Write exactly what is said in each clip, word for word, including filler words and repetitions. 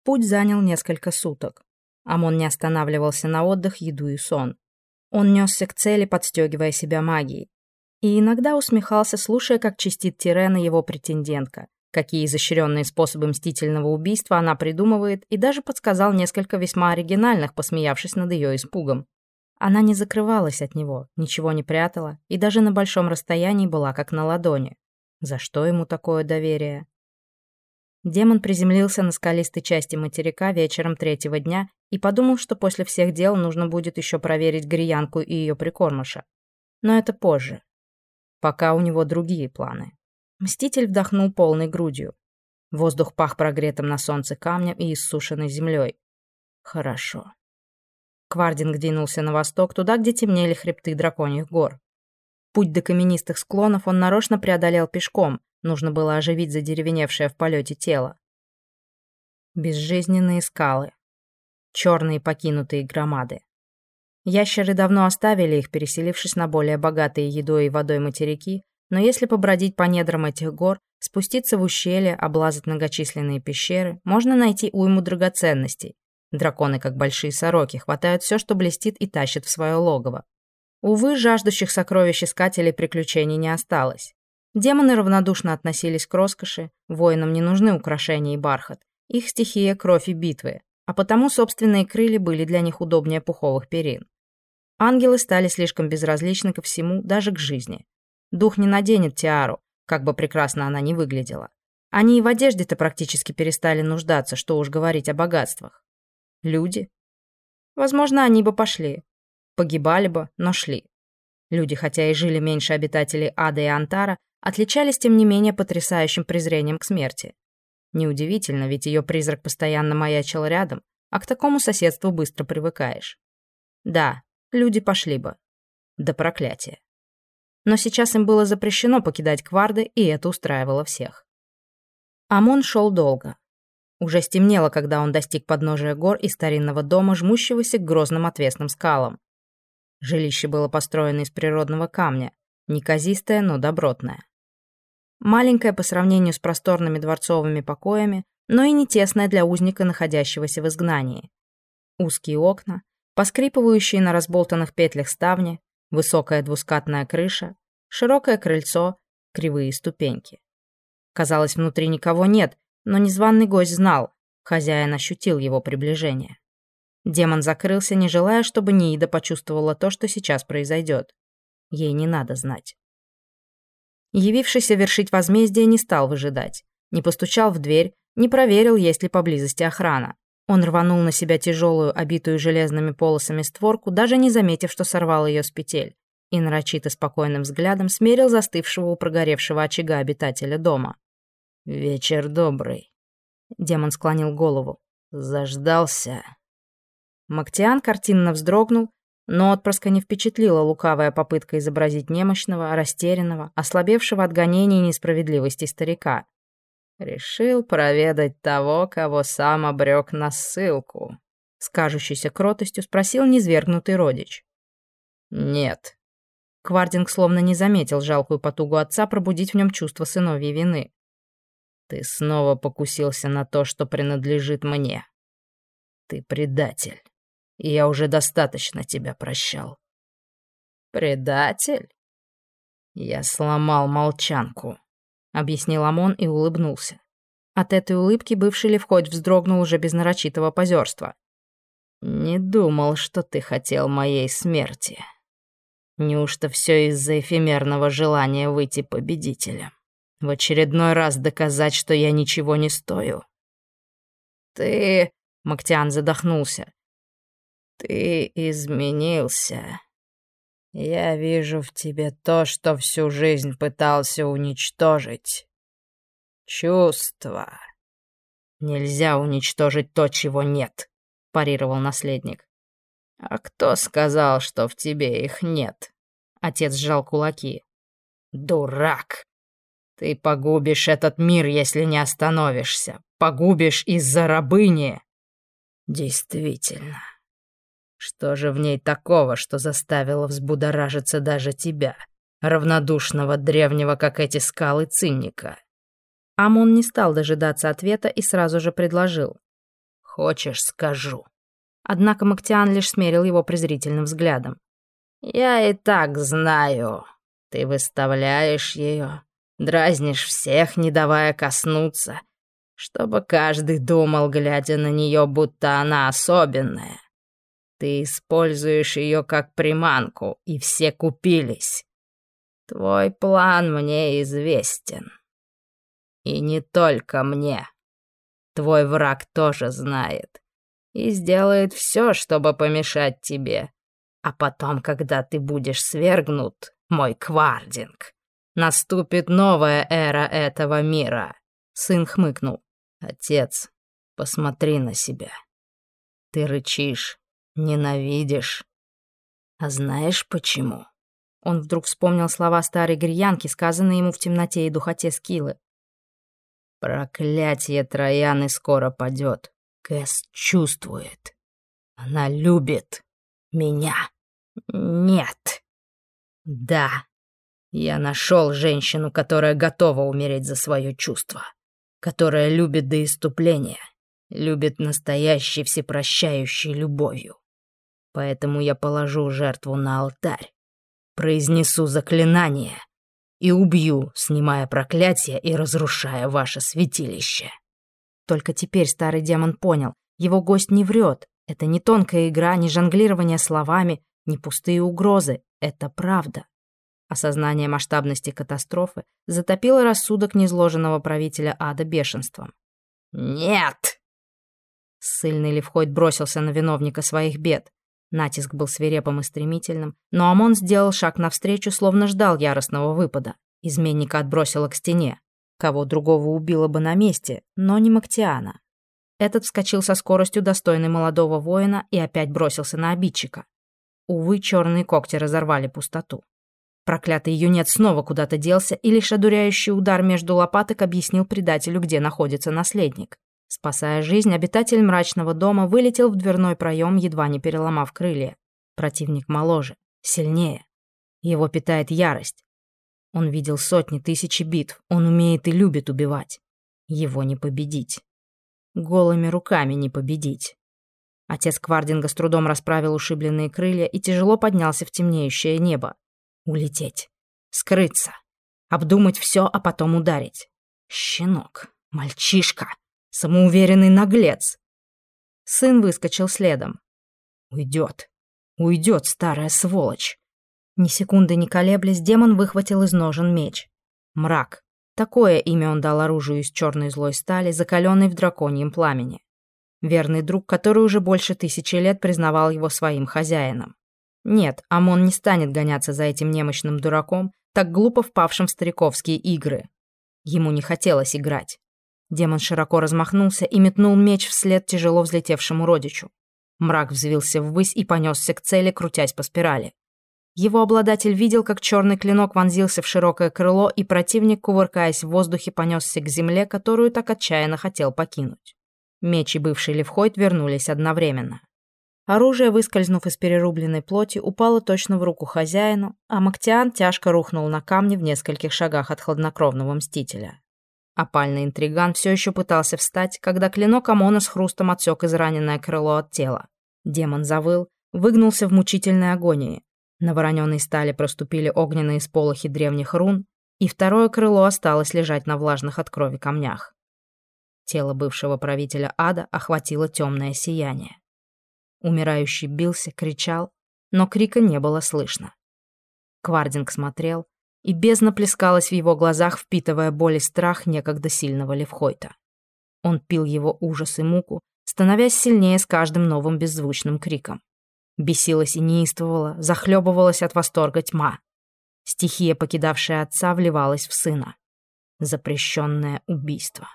Путь занял несколько суток. Амон не останавливался на отдых, еду и сон. Он несся к цели, подстегивая себя магией. И иногда усмехался, слушая, как чистит Тирена его претендентка, какие изощренные способы мстительного убийства она придумывает, и даже подсказал несколько весьма оригинальных, посмеявшись над ее испугом. Она не закрывалась от него, ничего не прятала, и даже на большом расстоянии была как на ладони. За что ему такое доверие? Демон приземлился на скалистой части материка вечером третьего дня и подумал, что после всех дел нужно будет еще проверить Гриянку и ее прикормыша. Но это позже. Пока у него другие планы. Мститель вдохнул полной грудью. Воздух пах прогретым на солнце камнем и иссушенной землей. Хорошо. Квардинг двинулся на восток, туда, где темнели хребты драконьих гор. Путь до каменистых склонов он нарочно преодолел пешком, нужно было оживить задеревеневшее в полете тело. Безжизненные скалы. Черные покинутые громады. Ящеры давно оставили их, переселившись на более богатые едой и водой материки, но если побродить по недрам этих гор, спуститься в ущелье, облазать многочисленные пещеры, можно найти уйму драгоценностей. Драконы, как большие сороки, хватают все, что блестит, и тащат в свое логово. Увы, жаждущих сокровищ искателей приключений не осталось. Демоны равнодушно относились к роскоши, воинам не нужны украшения и бархат. Их стихия — кровь и битвы, а потому собственные крылья были для них удобнее пуховых перин. Ангелы стали слишком безразличны ко всему, даже к жизни. Дух не наденет тиару, как бы прекрасно она ни выглядела. Они и в одежде-то практически перестали нуждаться, что уж говорить о богатствах. Люди? Возможно, они бы пошли. Погибали бы, но шли. Люди, хотя и жили меньше обитателей Ада и Антара, отличались, тем не менее, потрясающим презрением к смерти. Неудивительно, ведь ее призрак постоянно маячил рядом, а к такому соседству быстро привыкаешь. Да, люди пошли бы. До проклятия. Но сейчас им было запрещено покидать Кварды, и это устраивало всех. Амон шел долго. Уже стемнело, когда он достиг подножия гор и старинного дома, жмущегося к грозным отвесным скалам. Жилище было построено из природного камня, неказистое, но добротное. Маленькое по сравнению с просторными дворцовыми покоями, но и не тесное для узника, находящегося в изгнании. Узкие окна, поскрипывающие на разболтанных петлях ставни, высокая двускатная крыша, широкое крыльцо, кривые ступеньки. Казалось, внутри никого нет, но незваный гость знал, хозяин ощутил его приближение. Демон закрылся, не желая, чтобы Ниида почувствовала то, что сейчас произойдет. Ей не надо знать. Явившийся вершить возмездие не стал выжидать, не постучал в дверь, не проверил, есть ли поблизости охрана. Он рванул на себя тяжелую, обитую железными полосами створку, даже не заметив, что сорвал ее с петель, и нарочито спокойным взглядом смерил застывшего у прогоревшего очага обитателя дома. «Вечер добрый», — демон склонил голову. «Заждался». Мактиан картинно вздрогнул, но отпрыска не впечатлила лукавая попытка изобразить немощного, растерянного, ослабевшего от гонений и несправедливости старика. «Решил проведать того, кого сам обрек на ссылку», — с кажущейся кротостью спросил низвергнутый родич. «Нет». Квардинг словно не заметил жалкую потугу отца пробудить в нем чувство сыновьей вины. «Ты снова покусился на то, что принадлежит мне. Ты предатель, и я уже достаточно тебя прощал». «Предатель?» «Я сломал молчанку», — объяснил Амон и улыбнулся. От этой улыбки бывший Левхоть вздрогнул уже без нарочитого позерства. «Не думал, что ты хотел моей смерти. Неужто все из-за эфемерного желания выйти победителем? В очередной раз доказать, что я ничего не стою?» «Ты...» — Мактиан задохнулся. «Ты изменился. Я вижу в тебе то, что всю жизнь пытался уничтожить. Чувства. Нельзя уничтожить то, чего нет», — парировал наследник. «А кто сказал, что в тебе их нет?» Отец сжал кулаки. «Дурак! Ты погубишь этот мир, если не остановишься. Погубишь из-за рабыни». «Действительно. Что же в ней такого, что заставило взбудоражиться даже тебя, равнодушного древнего, как эти скалы, цинника?» Амон не стал дожидаться ответа и сразу же предложил. Хочешь, скажу?» Однако Мактиан лишь смерил его презрительным взглядом. «Я и так знаю. Ты выставляешь ее, дразнишь всех, не давая коснуться, чтобы каждый думал, глядя на нее, будто она особенная. Ты используешь ее как приманку, и все купились. Твой план мне известен. И не только мне. Твой враг тоже знает и сделает все, чтобы помешать тебе. А потом, когда ты будешь свергнут, мой Квардинг, наступит новая эра этого мира». Сын хмыкнул. «Отец, посмотри на себя. Ты рычишь, ненавидишь. А знаешь почему?» Он вдруг вспомнил слова старой грьянки, сказанные ему в темноте и духоте Скиллы. «Проклятие Трояны скоро падет. Кэс чувствует. Она любит меня. Нет. Да. Я нашел женщину, которая готова умереть за свое чувство, которая любит до исступления, любит настоящей всепрощающей любовью. Поэтому я положу жертву на алтарь, произнесу заклинание и убью, снимая проклятие и разрушая ваше святилище». Только теперь старый демон понял, его гость не врет. Это не тонкая игра, не жонглирование словами, не пустые угрозы. Это правда. Осознание масштабности катастрофы затопило рассудок незложенного правителя ада бешенством. «Нет!» Ссыльный Левхойд бросился на виновника своих бед. Натиск был свирепым и стремительным, но Амон сделал шаг навстречу, словно ждал яростного выпада. Изменника отбросило к стене. Кого другого убило бы на месте, но не Мактиана. Этот вскочил со скоростью, достойной молодого воина, и опять бросился на обидчика. Увы, черные когти разорвали пустоту. Проклятый юнец снова куда-то делся, и лишь одуряющий удар между лопаток объяснил предателю, где находится наследник. Спасая жизнь, обитатель мрачного дома вылетел в дверной проем, едва не переломав крылья. Противник моложе, сильнее. Его питает ярость. Он видел сотни, тысячи битв. Он умеет и любит убивать. Его не победить. Голыми руками не победить. Отец Квардинга с трудом расправил ушибленные крылья и тяжело поднялся в темнеющее небо. Улететь. Скрыться. Обдумать все, а потом ударить. Щенок. Мальчишка. Самоуверенный наглец. Сын выскочил следом. Уйдет. Уйдет, старая сволочь. Ни секунды не колеблясь, демон выхватил из ножен меч. Мрак. Такое имя он дал оружию из черной злой стали, закаленной в драконьем пламени. Верный друг, который уже больше тысячи лет признавал его своим хозяином. Нет, Амон не станет гоняться за этим немощным дураком, так глупо впавшим в стариковские игры. Ему не хотелось играть. Демон широко размахнулся и метнул меч вслед тяжело взлетевшему родичу. Мрак взвился ввысь и понесся к цели, крутясь по спирали. Его обладатель видел, как черный клинок вонзился в широкое крыло, и противник, кувыркаясь в воздухе, понесся к земле, которую так отчаянно хотел покинуть. Меч и бывший Левхойд вернулись одновременно. Оружие, выскользнув из перерубленной плоти, упало точно в руку хозяину, а Мактиан тяжко рухнул на камни в нескольких шагах от хладнокровного мстителя. Опальный интриган все еще пытался встать, когда клинок Амона с хрустом отсек израненное крыло от тела. Демон завыл, выгнулся в мучительной агонии. На вороненой стали проступили огненные сполохи древних рун, и второе крыло осталось лежать на влажных от крови камнях. Тело бывшего правителя ада охватило темное сияние. Умирающий бился, кричал, но крика не было слышно. Квардинг смотрел, и бездна плескалась в его глазах, впитывая боль и страх некогда сильного Левхойта. Он пил его ужас и муку, становясь сильнее с каждым новым беззвучным криком. Бесилась и неистовала, захлебывалась от восторга тьма. Стихия, покидавшая отца, вливалась в сына. Запрещенное убийство.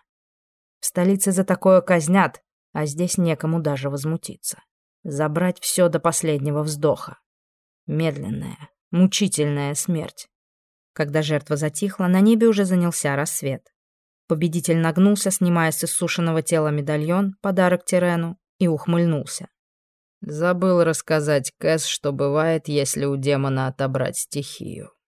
В столице за такое казнят, а здесь некому даже возмутиться. Забрать все до последнего вздоха. Медленная, мучительная смерть. Когда жертва затихла, на небе уже занялся рассвет. Победитель нагнулся, снимая с иссушенного тела медальон, подарок Тирену, и ухмыльнулся. Забыл рассказать Кэс, что бывает, если у демона отобрать стихию.